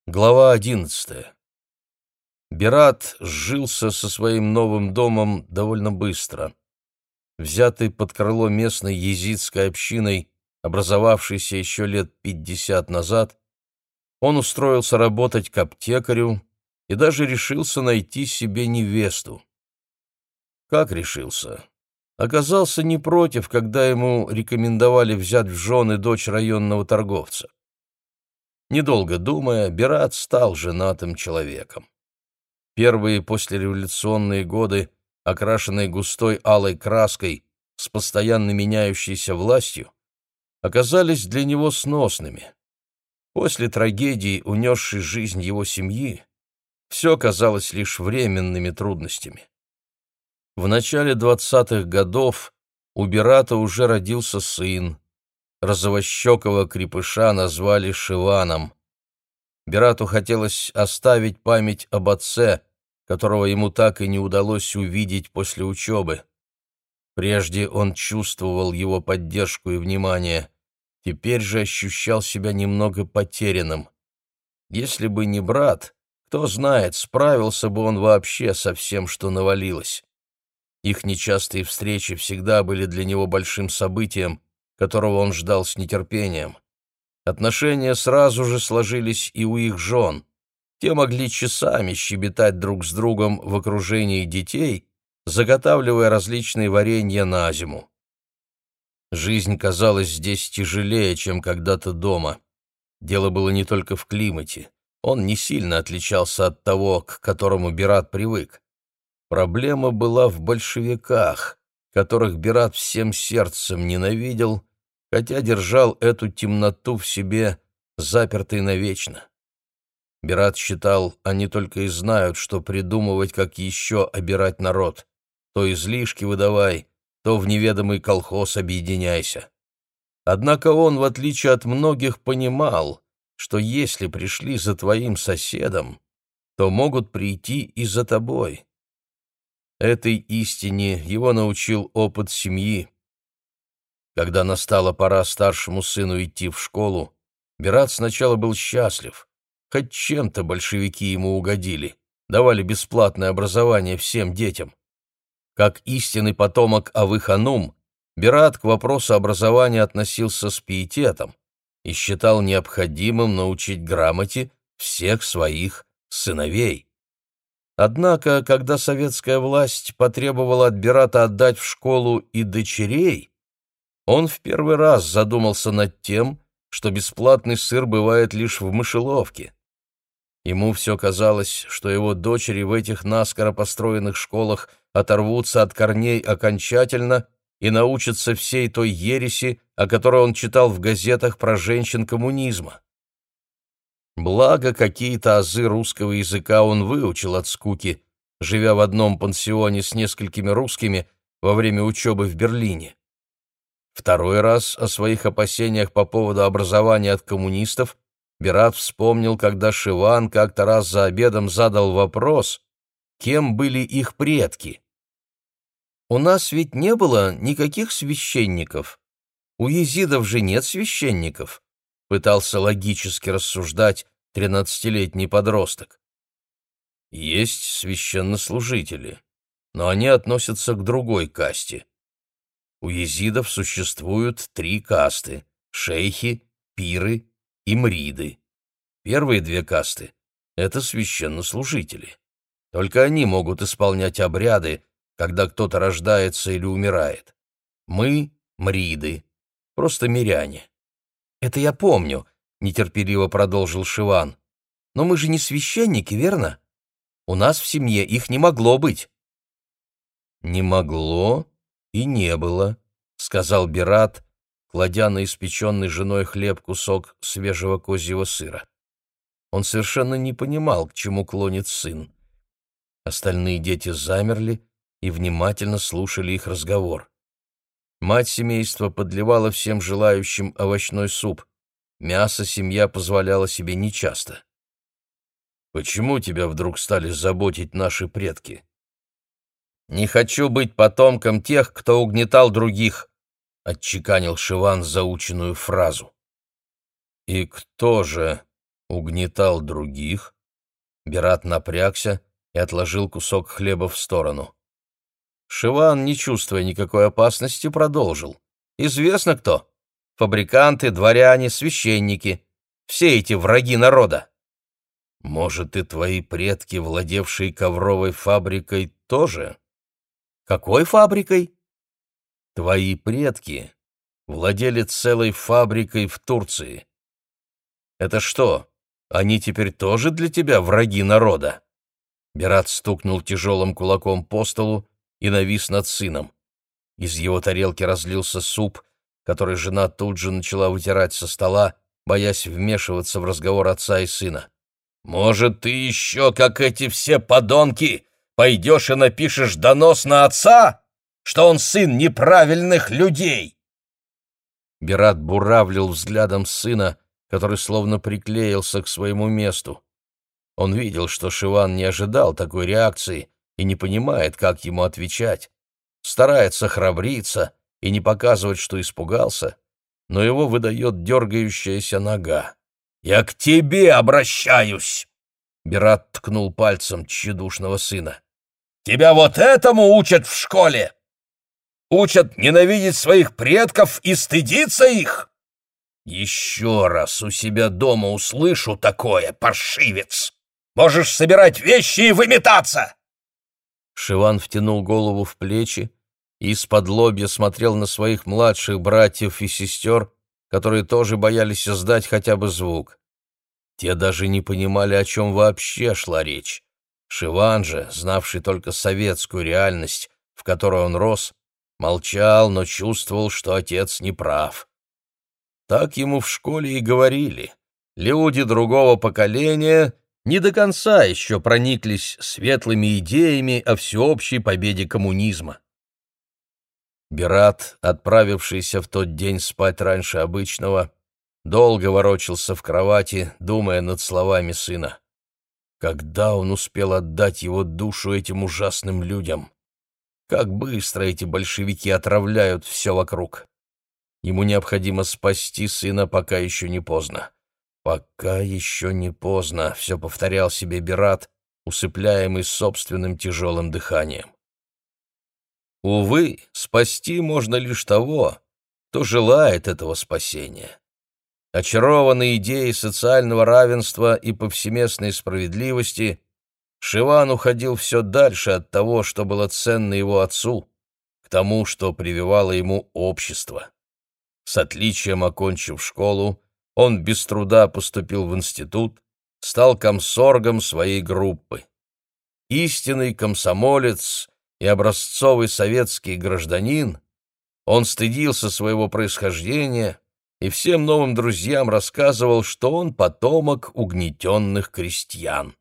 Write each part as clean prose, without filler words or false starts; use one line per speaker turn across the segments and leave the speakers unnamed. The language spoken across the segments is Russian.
Глава 11. Берат сжился со своим новым домом довольно быстро. Взятый под крыло местной езидской общиной, образовавшейся еще лет 50 назад, он устроился работать к аптекарю и даже решился найти себе невесту. Как решился? Оказался не против, когда ему рекомендовали взять в жены дочь районного торговца. Недолго думая, Берат стал женатым человеком. Первые послереволюционные годы, окрашенные густой алой краской с постоянно меняющейся властью, оказались для него сносными. После трагедии, унесшей жизнь его семьи, все казалось лишь временными трудностями. В начале 20-х годов у Берата уже родился сын. Розовощекого крепыша назвали Шиваном. Берату хотелось оставить память об отце, которого ему так и не удалось увидеть после учебы. Прежде он чувствовал его поддержку и внимание, теперь же ощущал себя немного потерянным. Если бы не брат, кто знает, справился бы он вообще со всем, что навалилось. Их нечастые встречи всегда были для него большим событием, которого он ждал с нетерпением. Отношения сразу же сложились и у их жен. Те могли часами щебетать друг с другом в окружении детей, заготавливая различные варенья на зиму. Жизнь казалась здесь тяжелее, чем когда-то дома. Дело было не только в климате. Он не сильно отличался от того, к которому Берат привык. Проблема была в большевиках, которых Берат всем сердцем ненавидел, хотя держал эту темноту в себе, запертой навечно. Берат считал, они только и знают, что придумывать, как еще обирать народ. То излишки выдавай, то в неведомый колхоз объединяйся. Однако он, в отличие от многих, понимал, что если пришли за твоим соседом, то могут прийти и за тобой. Этой истине его научил опыт семьи. Когда настала пора старшему сыну идти в школу, Берат сначала был счастлив. Хоть чем-то большевики ему угодили, давали бесплатное образование всем детям. Как истинный потомок Авы-ханум, Берат к вопросу образования относился с пиететом и считал необходимым научить грамоте всех своих сыновей. Однако, когда советская власть потребовала от Берата отдать в школу и дочерей, он в первый раз задумался над тем, что бесплатный сыр бывает лишь в мышеловке. Ему все казалось, что его дочери в этих наскоро построенных школах оторвутся от корней окончательно и научатся всей той ереси, о которой он читал в газетах про женщин коммунизма. Благо, какие-то азы русского языка он выучил от скуки, живя в одном пансионе с несколькими русскими во время учебы в Берлине. Второй раз о своих опасениях по поводу образования от коммунистов Берат вспомнил, когда Шиван как-то раз за обедом задал вопрос, кем были их предки. «У нас ведь не было никаких священников. У езидов же нет священников», — пытался логически рассуждать 13-летний подросток. «Есть священнослужители, но они относятся к другой касте. У езидов существуют 3 касты — шейхи, пиры и мриды. Первые 2 касты — это священнослужители. Только они могут исполнять обряды, когда кто-то рождается или умирает. Мы — мриды, просто миряне». «Это я помню», — нетерпеливо продолжил Шиван. «Но мы же не священники, верно? У нас в семье их не могло быть». «Не могло и не было», — сказал Берат, кладя на испеченный женой хлеб кусок свежего козьего сыра. Он совершенно не понимал, к чему клонит сын. Остальные дети замерли и внимательно слушали их разговор. Мать семейства подливала всем желающим овощной суп. Мясо семья позволяла себе нечасто. «Почему тебя вдруг стали заботить наши предки?» «Не хочу быть потомком тех, кто угнетал других», — отчеканил Шиван заученную фразу. «И кто же?» Угнетал других? Берат напрягся и отложил кусок хлеба в сторону. Шиван, не чувствуя никакой опасности, продолжил. Известно кто. Фабриканты, дворяне, священники. Все эти враги народа. Может, и твои предки, владевшие ковровой фабрикой, тоже? Какой фабрикой? Твои предки владели целой фабрикой в Турции. Это что, они теперь тоже для тебя враги народа? Берат стукнул тяжелым кулаком по столу и навис над сыном. Из его тарелки разлился суп, который жена тут же начала вытирать со стола, боясь вмешиваться в разговор отца и сына. «Может, ты еще, как эти все подонки, пойдешь и напишешь донос на отца, что он сын неправильных людей?» Берат буравлил взглядом сына, который словно приклеился к своему месту. Он видел, что Шиван не ожидал такой реакции и не понимает, как ему отвечать. Старается храбриться и не показывать, что испугался, но его выдает дергающаяся нога. «Я к тебе обращаюсь!» Берат ткнул пальцем тщедушного сына. «Тебя вот этому учат в школе! Учат ненавидеть своих предков и стыдиться их! Еще раз у себя дома услышу такое, паршивец! Можешь собирать вещи и выметаться!» Шиван втянул голову в плечи и из-под лобья смотрел на своих младших братьев и сестер, которые тоже боялись издать хотя бы звук. Те даже не понимали, о чем вообще шла речь. Шиван же, знавший только советскую реальность, в которой он рос, молчал, но чувствовал, что отец не прав. Так ему в школе и говорили. Люди другого поколения не до конца еще прониклись светлыми идеями о всеобщей победе коммунизма. Берат, отправившийся в тот день спать раньше обычного, долго ворочался в кровати, думая над словами сына. Когда он успел отдать его душу этим ужасным людям? Как быстро эти большевики отравляют все вокруг! Ему необходимо спасти сына, пока еще не поздно. «Пока еще не поздно», — все повторял себе Берат, усыпляемый собственным тяжелым дыханием. Увы, спасти можно лишь того, кто желает этого спасения. Очарованный идеей социального равенства и повсеместной справедливости, Шиван уходил все дальше от того, что было ценно его отцу, к тому, что прививало ему общество. С отличием окончив школу, он без труда поступил в институт, стал комсоргом своей группы. Истинный комсомолец и образцовый советский гражданин, он стыдился своего происхождения и всем новым друзьям рассказывал, что он потомок угнетенных крестьян.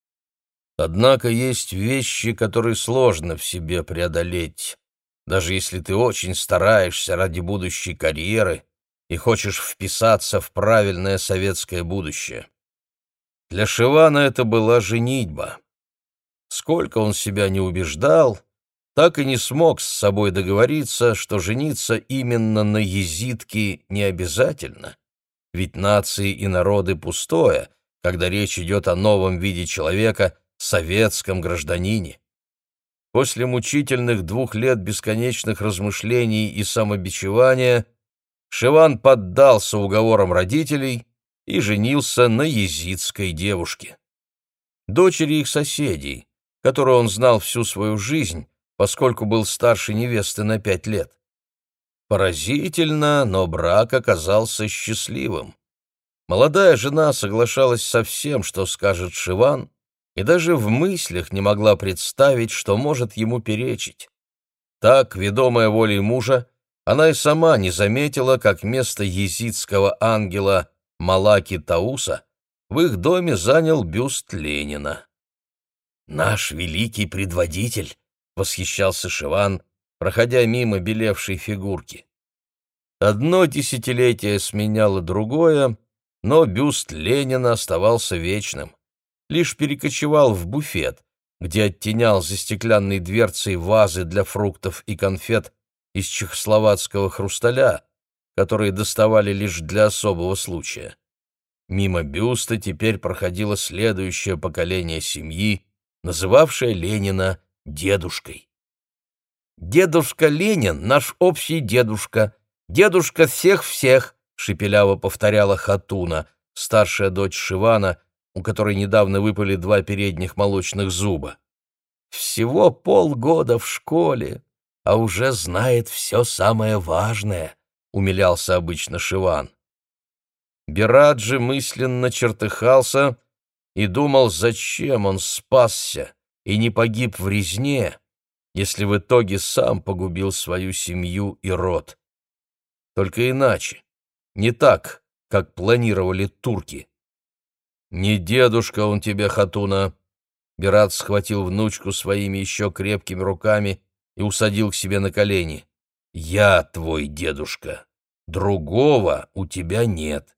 Однако есть вещи, которые сложно в себе преодолеть, даже если ты очень стараешься ради будущей карьеры и хочешь вписаться в правильное советское будущее. Для Шивана это была женитьба. Сколько он себя не убеждал, так и не смог с собой договориться, что жениться именно на езидке не обязательно, ведь нации и народы пустое, когда речь идет о новом виде человека, советском гражданине. После мучительных 2 лет бесконечных размышлений и самобичевания Шиван поддался уговорам родителей и женился на езидской девушке. Дочери их соседей, которую он знал всю свою жизнь, поскольку был старше невесты на 5 лет. Поразительно, но брак оказался счастливым. Молодая жена соглашалась со всем, что скажет Шиван, и даже в мыслях не могла представить, что может ему перечить. Так, ведомая волей мужа, она и сама не заметила, как место езидского ангела Малаки Тауса в их доме занял бюст Ленина. «Наш великий предводитель!» — восхищался Шиван, проходя мимо белевшей фигурки. Одно десятилетие сменяло другое, но бюст Ленина оставался вечным. Лишь перекочевал в буфет, где оттенял за стеклянной дверцей вазы для фруктов и конфет из чехословацкого хрусталя, которые доставали лишь для особого случая. Мимо бюста теперь проходило следующее поколение семьи, называвшее Ленина дедушкой. «Дедушка Ленин — наш общий дедушка, дедушка всех-всех», — шепеляво повторяла Хатуна, старшая дочь Шивана, у которой недавно выпали 2 передних молочных зуба. «Всего полгода в школе, а уже знает все самое важное», — умилялся обычно Шиван. Бираджи мысленно чертыхался и думал, зачем он спасся и не погиб в резне, если в итоге сам погубил свою семью и род. Только иначе, не так, как планировали турки. «Не дедушка он тебе, Хатуна!» Берат схватил внучку своими еще крепкими руками и усадил к себе на колени. «Я твой дедушка. Другого у тебя нет».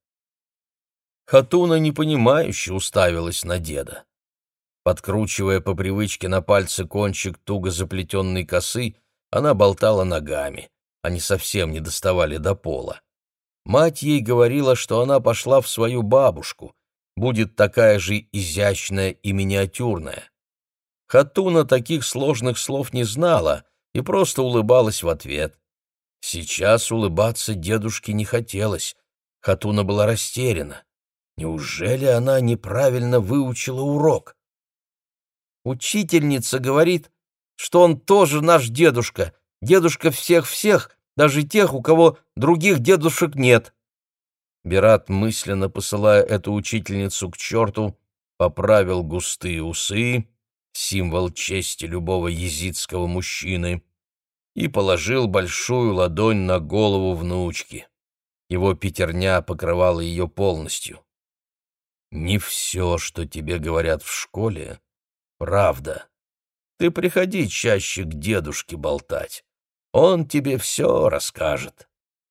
Хатуна непонимающе уставилась на деда. Подкручивая по привычке на пальце кончик туго заплетенной косы, она болтала ногами. Они совсем не доставали до пола. Мать ей говорила, что она пошла в свою бабушку, будет такая же изящная и миниатюрная. Хатуна таких сложных слов не знала и просто улыбалась в ответ. Сейчас улыбаться дедушке не хотелось. Хатуна была растеряна. Неужели она неправильно выучила урок? «Учительница говорит, что он тоже наш дедушка, дедушка всех-всех, даже тех, у кого других дедушек нет». Берат, мысленно посылая эту учительницу к черту, поправил густые усы, символ чести любого езидского мужчины, и положил большую ладонь на голову внучки. Его пятерня покрывала ее полностью. «Не все, что тебе говорят в школе, правда. Ты приходи чаще к дедушке болтать. Он тебе все расскажет».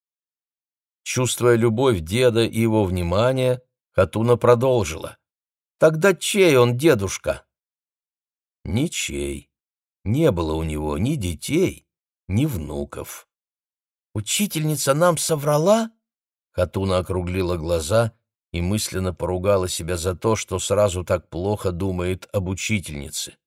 Чувствуя любовь деда и его внимание, Хатуна продолжила. «Тогда чей он дедушка?» «Ничей. Не было у него ни детей, ни внуков». «Учительница нам соврала?» Хатуна округлила глаза и мысленно поругала себя за то, что сразу так плохо думает об учительнице.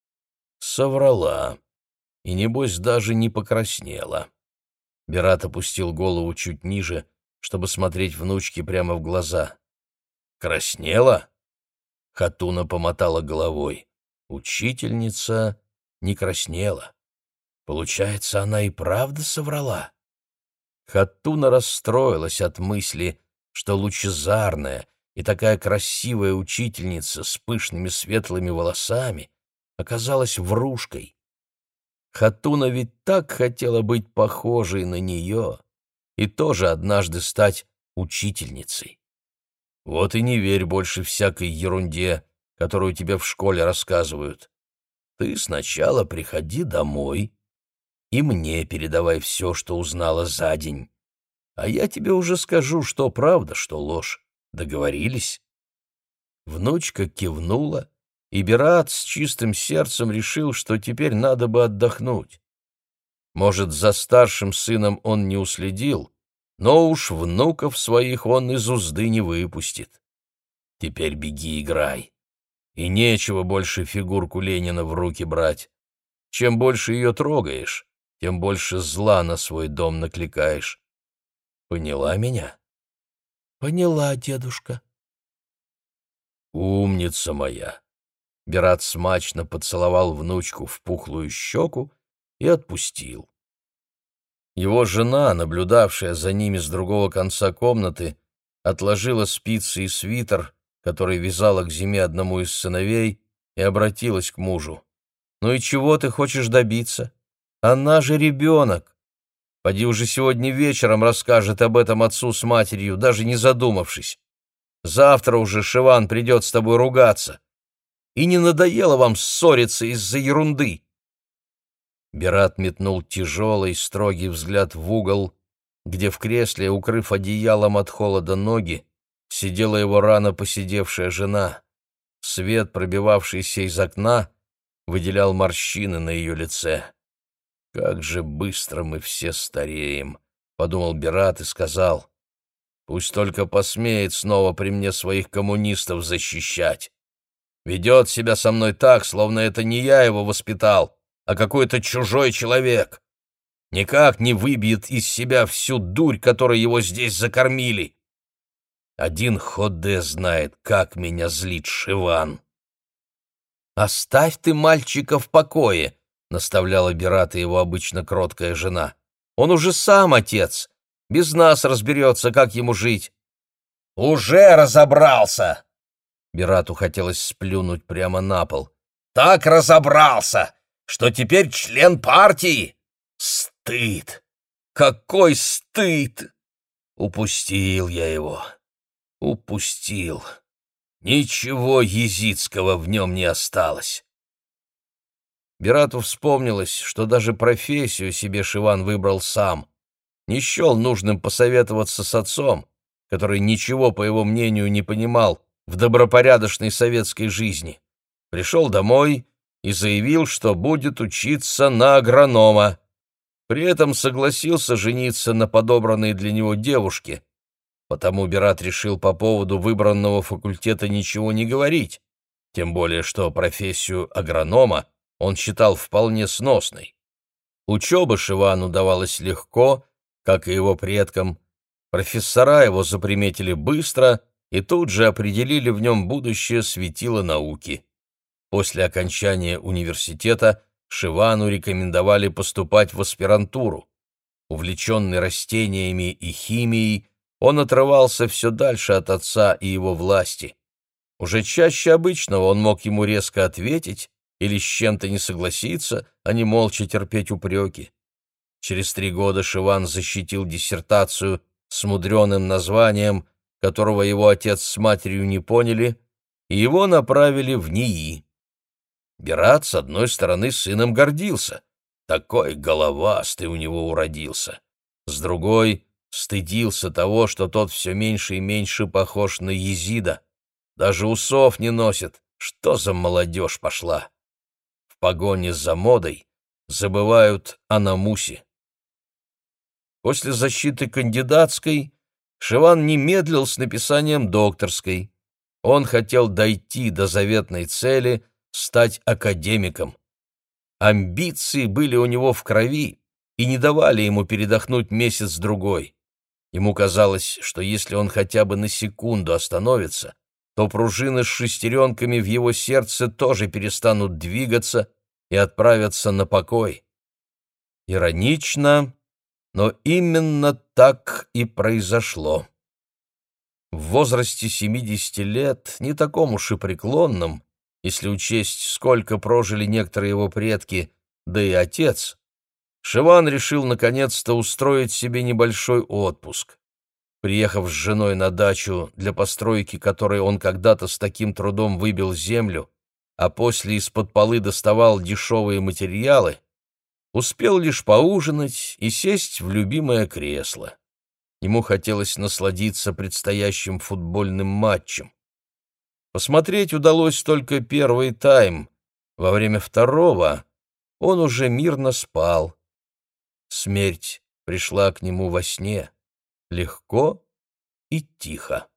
Соврала. И, небось, даже не покраснела. Берат опустил голову чуть ниже, чтобы смотреть внучке прямо в глаза. «Краснела?» Хатуна помотала головой. Учительница не краснела. Получается, она и правда соврала? Хатуна расстроилась от мысли, что лучезарная и такая красивая учительница с пышными светлыми волосами оказалась врушкой. Хатуна ведь так хотела быть похожей на нее и тоже однажды стать учительницей. Вот и не верь больше всякой ерунде, которую тебе в школе рассказывают. Ты сначала приходи домой и мне передавай все, что узнала за день. А я тебе уже скажу, что правда, что ложь. Договорились?» Внучка кивнула, и Берат с чистым сердцем решил, что теперь надо бы отдохнуть. Может, за старшим сыном он не уследил, но уж внуков своих он из узды не выпустит. Теперь беги играй. И нечего больше фигурку Ленина в руки брать. Чем больше ее трогаешь, тем больше зла на свой дом накликаешь. Поняла меня? Поняла, дедушка. Умница моя. Берат смачно поцеловал внучку в пухлую щеку и отпустил. Его жена, наблюдавшая за ними с другого конца комнаты, отложила спицы и свитер, который вязала к зиме одному из сыновей, и обратилась к мужу. «Ну и чего ты хочешь добиться? Она же ребенок. Поди уже сегодня вечером расскажет об этом отцу с матерью, даже не задумавшись. Завтра уже Шиван придет с тобой ругаться. И не надоело вам ссориться из-за ерунды?» Берат метнул тяжелый, строгий взгляд в угол, где в кресле, укрыв одеялом от холода ноги, сидела его рано поседевшая жена. Свет, пробивавшийся из окна, выделял морщины на ее лице. «Как же быстро мы все стареем», — подумал Берат и сказал: Пусть только посмеет снова при мне своих коммунистов защищать. Ведет себя со мной так, словно это не я его воспитал, а какой-то чужой человек. Никак не выбьет из себя всю дурь, которой его здесь закормили. Один Ходе знает, как меня злит Шиван. «Оставь ты мальчика в покое», — наставляла Берата его обычно кроткая жена. «Он уже сам отец. Без нас разберется, как ему жить». «Уже разобрался!» Берату хотелось сплюнуть прямо на пол. «Так разобрался, что теперь член партии! Стыд! Какой стыд! Упустил я его! Упустил! Ничего езидского в нем не осталось!» Берату вспомнилось, что даже профессию себе Шиван выбрал сам. Не счел нужным посоветоваться с отцом, который ничего, по его мнению, не понимал в добропорядочной советской жизни. Пришел домой и заявил, что будет учиться на агронома. При этом согласился жениться на подобранной для него девушке. Потому Берат решил по поводу выбранного факультета ничего не говорить, тем более что профессию агронома он считал вполне сносной. Учеба Шивану давалась легко, как и его предкам. Профессора его заприметили быстро и тут же определили в нем будущее светило науки. После окончания университета Шивану рекомендовали поступать в аспирантуру. Увлеченный растениями и химией, он отрывался все дальше от отца и его власти. Уже чаще обычного он мог ему резко ответить или с чем-то не согласиться, а не молча терпеть упреки. Через 3 года Шиван защитил диссертацию с мудреным названием, которого его отец с матерью не поняли, и его направили в НИИ. Берат, с одной стороны, сыном гордился. Такой головастый у него уродился. С другой, стыдился того, что тот все меньше и меньше похож на езида. Даже усов не носит. Что за молодежь пошла? В погоне за модой забывают о намусе. После защиты кандидатской Шиван не медлил с написанием докторской. Он хотел дойти до заветной цели — стать академиком. Амбиции были у него в крови и не давали ему передохнуть месяц-другой. Ему казалось, что если он хотя бы на секунду остановится, то пружины с шестеренками в его сердце тоже перестанут двигаться и отправятся на покой. Иронично, но именно так и произошло. В возрасте 70 лет, не таком уж и преклонном, если учесть, сколько прожили некоторые его предки, да и отец, Шиван решил наконец-то устроить себе небольшой отпуск. Приехав с женой на дачу, для постройки которой он когда-то с таким трудом выбил землю, а после из-под полы доставал дешевые материалы, успел лишь поужинать и сесть в любимое кресло. Ему хотелось насладиться предстоящим футбольным матчем. Посмотреть удалось только первый тайм. Во время второго он уже мирно спал. Смерть пришла к нему во сне, легко и тихо.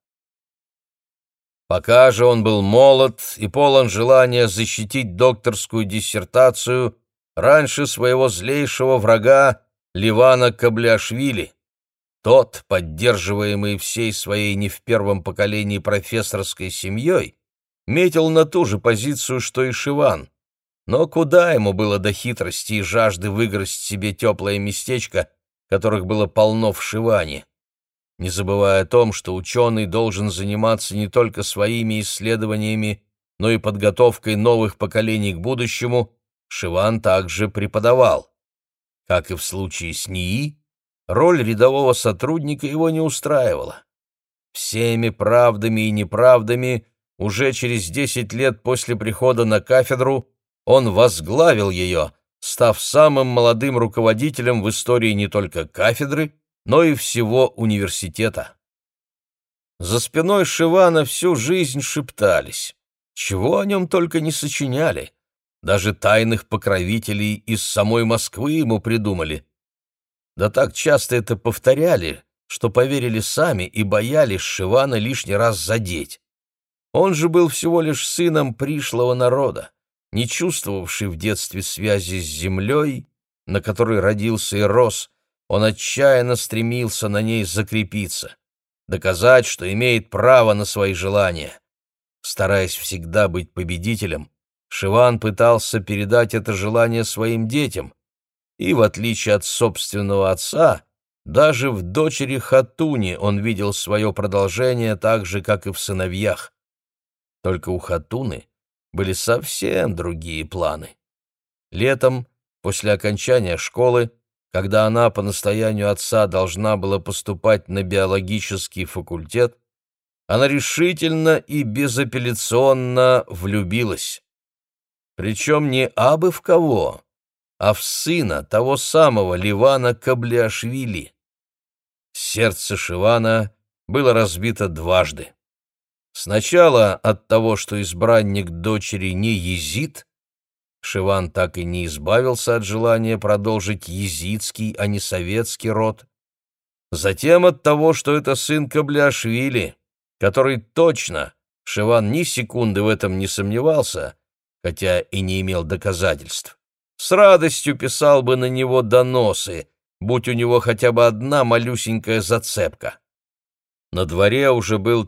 Пока же он был молод и полон желания защитить докторскую диссертацию раньше своего злейшего врага Левана Кабляшвили. Тот, поддерживаемый всей своей не в первом поколении профессорской семьей, метил на ту же позицию, что и Шиван. Но куда ему было до хитрости и жажды выгрызть себе теплое местечко, которых было полно в Шиване? Не забывая о том, что ученый должен заниматься не только своими исследованиями, но и подготовкой новых поколений к будущему, Шиван также преподавал. Как и в случае с НИИ, роль рядового сотрудника его не устраивала. Всеми правдами и неправдами уже через 10 лет после прихода на кафедру он возглавил ее, став самым молодым руководителем в истории не только кафедры, но и всего университета. За спиной Шивана всю жизнь шептались, чего о нем только не сочиняли. Даже тайных покровителей из самой Москвы ему придумали. Да так часто это повторяли, что поверили сами и боялись Шивана лишний раз задеть. Он же был всего лишь сыном пришлого народа, не чувствовавший в детстве связи с землей, на которой родился и рос. Он отчаянно стремился на ней закрепиться, доказать, что имеет право на свои желания. Стараясь всегда быть победителем, Шиван пытался передать это желание своим детям, и, в отличие от собственного отца, даже в дочери Хатуни он видел свое продолжение так же, как и в сыновьях. Только у Хатуны были совсем другие планы. Летом, после окончания школы, когда она по настоянию отца должна была поступать на биологический факультет, она решительно и безапелляционно влюбилась. Причем не абы в кого, а в сына того самого Ливана Каблиашвили. Сердце Шивана было разбито дважды. Сначала от того, что избранник дочери не езид, Шиван так и не избавился от желания продолжить езидский, а не советский род. Затем от того, что это сын Каблиашвили, который точно, Шиван ни секунды в этом не сомневался, хотя и не имел доказательств, с радостью писал бы на него доносы, будь у него хотя бы одна малюсенькая зацепка. На дворе уже был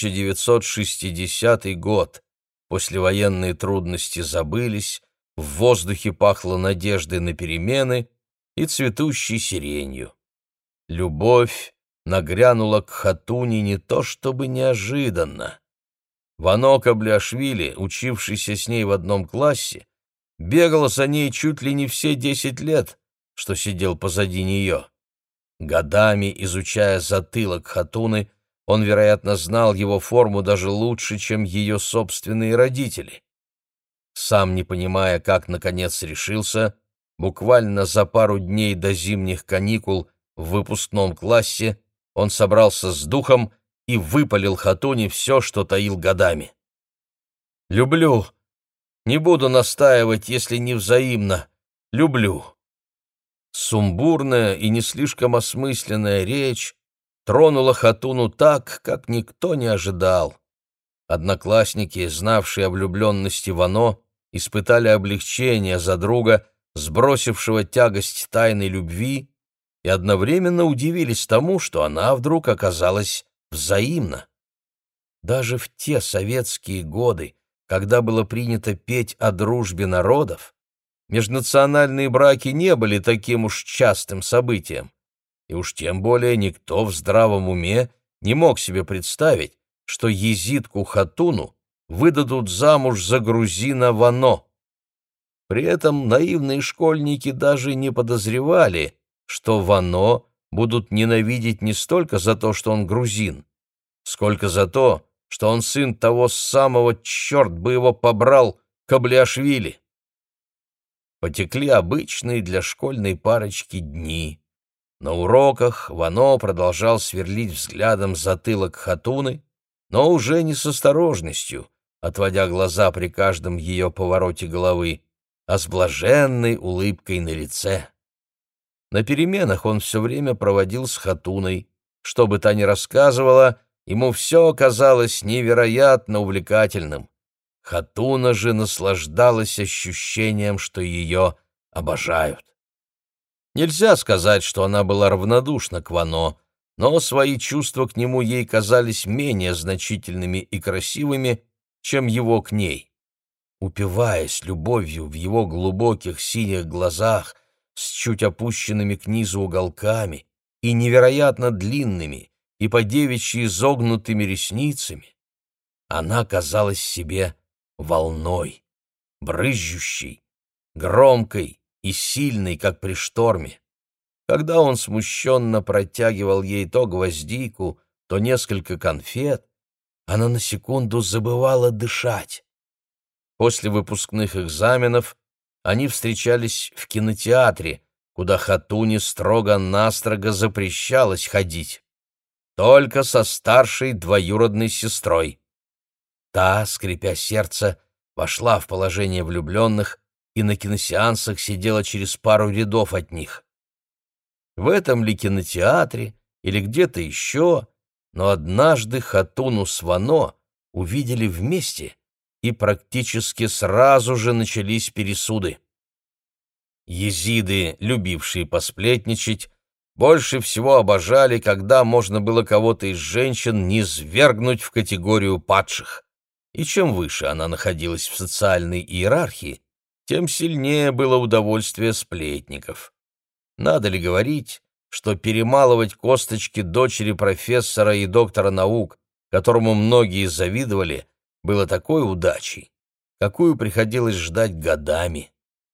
1960 год, послевоенные трудности забылись, в воздухе пахло надеждой на перемены и цветущей сиренью. Любовь нагрянула к Хатуне не то чтобы неожиданно. Вано Каблиашвили, учившийся с ней в одном классе, бегал за ней чуть ли не все 10 лет, что сидел позади нее. Годами изучая затылок Хатуны, он, вероятно, знал его форму даже лучше, чем ее собственные родители. Сам не понимая, как наконец решился, буквально за пару дней до зимних каникул в выпускном классе он собрался с духом и выпалил Хатуне все, что таил годами. «Люблю. Не буду настаивать, если не взаимно. Люблю». Сумбурная и не слишком осмысленная речь тронула Хатуну так, как никто не ожидал. Одноклассники, знавшие о влюбленности Вано, испытали облегчение за друга, сбросившего тягость тайной любви, и одновременно удивились тому, что она вдруг оказалась взаимна. Даже в те советские годы, когда было принято петь о дружбе народов, межнациональные браки не были таким уж частым событием, и уж тем более никто в здравом уме не мог себе представить, что езидку Хатуну выдадут замуж за грузина Вано. При этом наивные школьники даже не подозревали, что Вано будут ненавидеть не столько за то, что он грузин, сколько за то, что он сын того самого, черт бы его побрал, Каблиашвили. Потекли обычные для школьной парочки дни. На уроках Вано продолжал сверлить взглядом затылок Хатуны, но уже не с осторожностью, отводя глаза при каждом ее повороте головы, а с блаженной улыбкой на лице. На переменах он все время проводил с Хатуной. Что бы та ни рассказывала, ему все казалось невероятно увлекательным. Хатуна же наслаждалась ощущением, что ее обожают. Нельзя сказать, что она была равнодушна к Вано, но свои чувства к нему ей казались менее значительными и красивыми, чем его к ней. Упиваясь любовью в его глубоких синих глазах с чуть опущенными к низу уголками и невероятно длинными и по-девичьи изогнутыми ресницами, она казалась себе волной, брызжущей, громкой и сильной, как при шторме. Когда он смущенно протягивал ей то гвоздику, то несколько конфет, она на секунду забывала дышать. После выпускных экзаменов они встречались в кинотеатре, куда Хатуне строго-настрого запрещалось ходить. Только со старшей двоюродной сестрой. Та, скрипя сердце, вошла в положение влюбленных и на киносеансах сидела через пару рядов от них. В этом ли кинотеатре или где-то еще, но однажды Хатуну с Вано увидели вместе, и практически сразу же начались пересуды. Езиды, любившие посплетничать, больше всего обожали, когда можно было кого-то из женщин низвергнуть в категорию падших. И чем выше она находилась в социальной иерархии, тем сильнее было удовольствие сплетников. Надо ли говорить, что перемалывать косточки дочери профессора и доктора наук, которому многие завидовали, было такой удачей, какую приходилось ждать годами.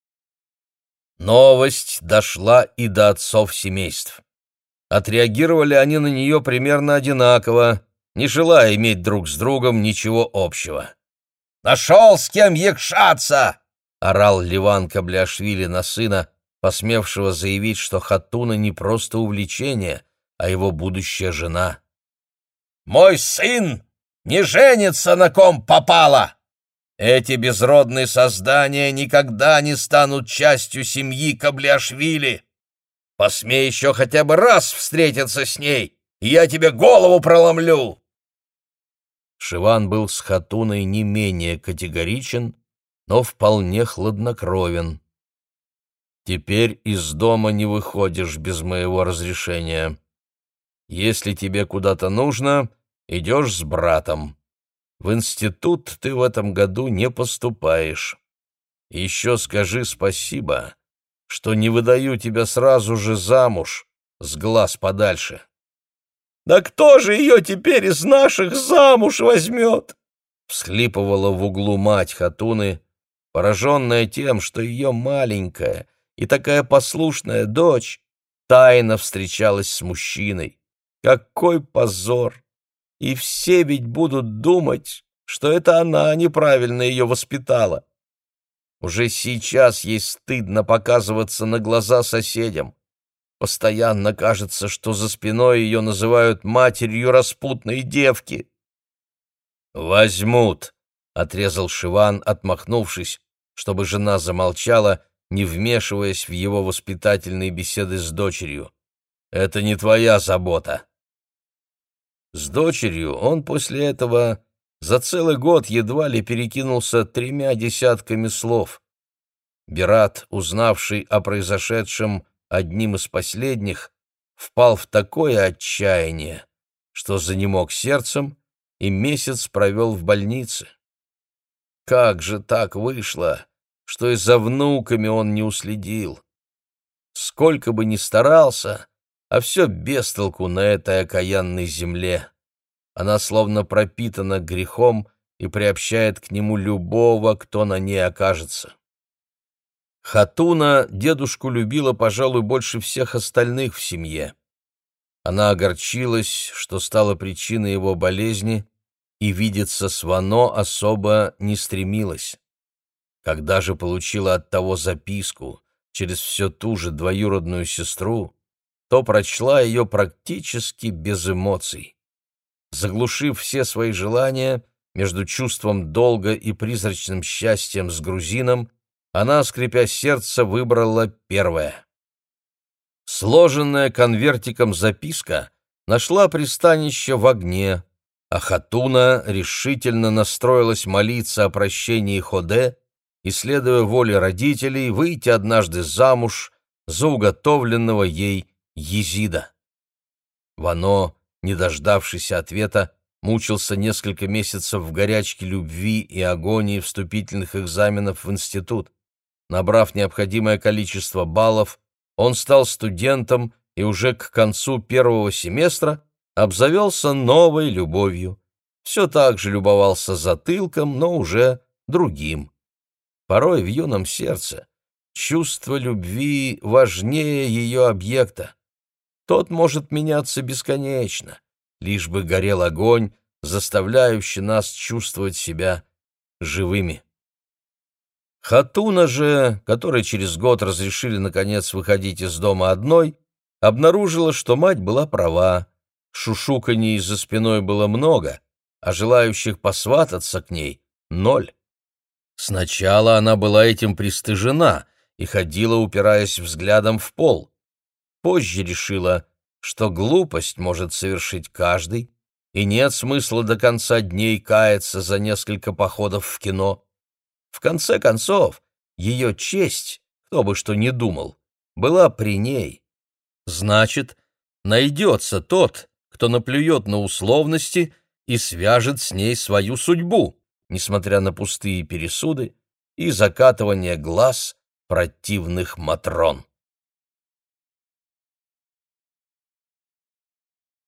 Новость дошла и до отцов семейств. Отреагировали они на нее примерно одинаково, не желая иметь друг с другом ничего общего. «Нашел с кем якшаться!» — орал Леван Кабляшвили на сына, посмевшего заявить, что Хатуна не просто увлечение, а его будущая жена. «Мой сын не женится на ком попало! Эти безродные создания никогда не станут частью семьи Кабляшвили! Посмей еще хотя бы раз встретиться с ней, и я тебе голову проломлю!» Шиван был с Хатуной не менее категоричен, но вполне хладнокровен. «Теперь из дома не выходишь без моего разрешения. Если тебе куда-то нужно, идешь с братом. В институт ты в этом году не поступаешь. Еще скажи спасибо, что не выдаю тебя сразу же замуж, с глаз подальше». «Да кто же ее теперь из наших замуж возьмет?» — всхлипывала в углу мать Хатуны, пораженная тем, что ее маленькая и такая послушная дочь тайно встречалась с мужчиной. Какой позор! И все ведь будут думать, что это она неправильно ее воспитала. Уже сейчас ей стыдно показываться на глаза соседям. Постоянно кажется, что за спиной ее называют матерью распутной девки. «Возьмут», — отрезал Шиван, отмахнувшись, чтобы жена замолчала, не вмешиваясь в его воспитательные беседы с дочерью. «Это не твоя забота». С дочерью он после этого за целый год едва ли перекинулся 3 десятками слов. Берат, узнавший о произошедшем одним из последних, впал в такое отчаяние, что занемог сердцем и месяц провел в больнице. Как же так вышло, что и за внуками он не уследил? Сколько бы ни старался, а все без толку на этой окаянной земле. Она словно пропитана грехом и приобщает к нему любого, кто на ней окажется. Хатуна дедушку любила, пожалуй, больше всех остальных в семье. Она огорчилась, что стала причиной его болезни, и видеться с Вано особо не стремилась. Когда же получила от того записку через все ту же двоюродную сестру, то прочла ее практически без эмоций. Заглушив все свои желания, между чувством долга и призрачным счастьем с грузином, она, скрипя сердце, выбрала первое. Сложенная конвертиком записка нашла пристанище в огне, а Хатуна решительно настроилась молиться о прощении Ходе и, следуя воле родителей, выйти однажды замуж за уготовленного ей езида. Вано, не дождавшись ответа, мучился несколько месяцев в горячке любви и агонии вступительных экзаменов в институт. Набрав необходимое количество баллов, он стал студентом и уже к концу первого семестра обзавелся новой любовью. Все так же любовался затылком, но уже другим. Порой в юном сердце чувство любви важнее ее объекта. Тот может меняться бесконечно, лишь бы горел огонь, заставляющий нас чувствовать себя живыми. Хатуна же, которой через год разрешили наконец выходить из дома одной, обнаружила, что мать была права. Шушуканий за спиной было много, а желающих посвататься к ней — 0. Сначала она была этим пристыжена и ходила, упираясь взглядом в пол. Позже решила, что глупость может совершить каждый, и нет смысла до конца дней каяться за несколько походов в кино. В конце концов, ее честь, кто бы что ни думал, была при ней. Значит, найдется тот, кто наплюет на условности и свяжет с ней свою судьбу, несмотря на пустые пересуды и закатывание глаз противных матрон.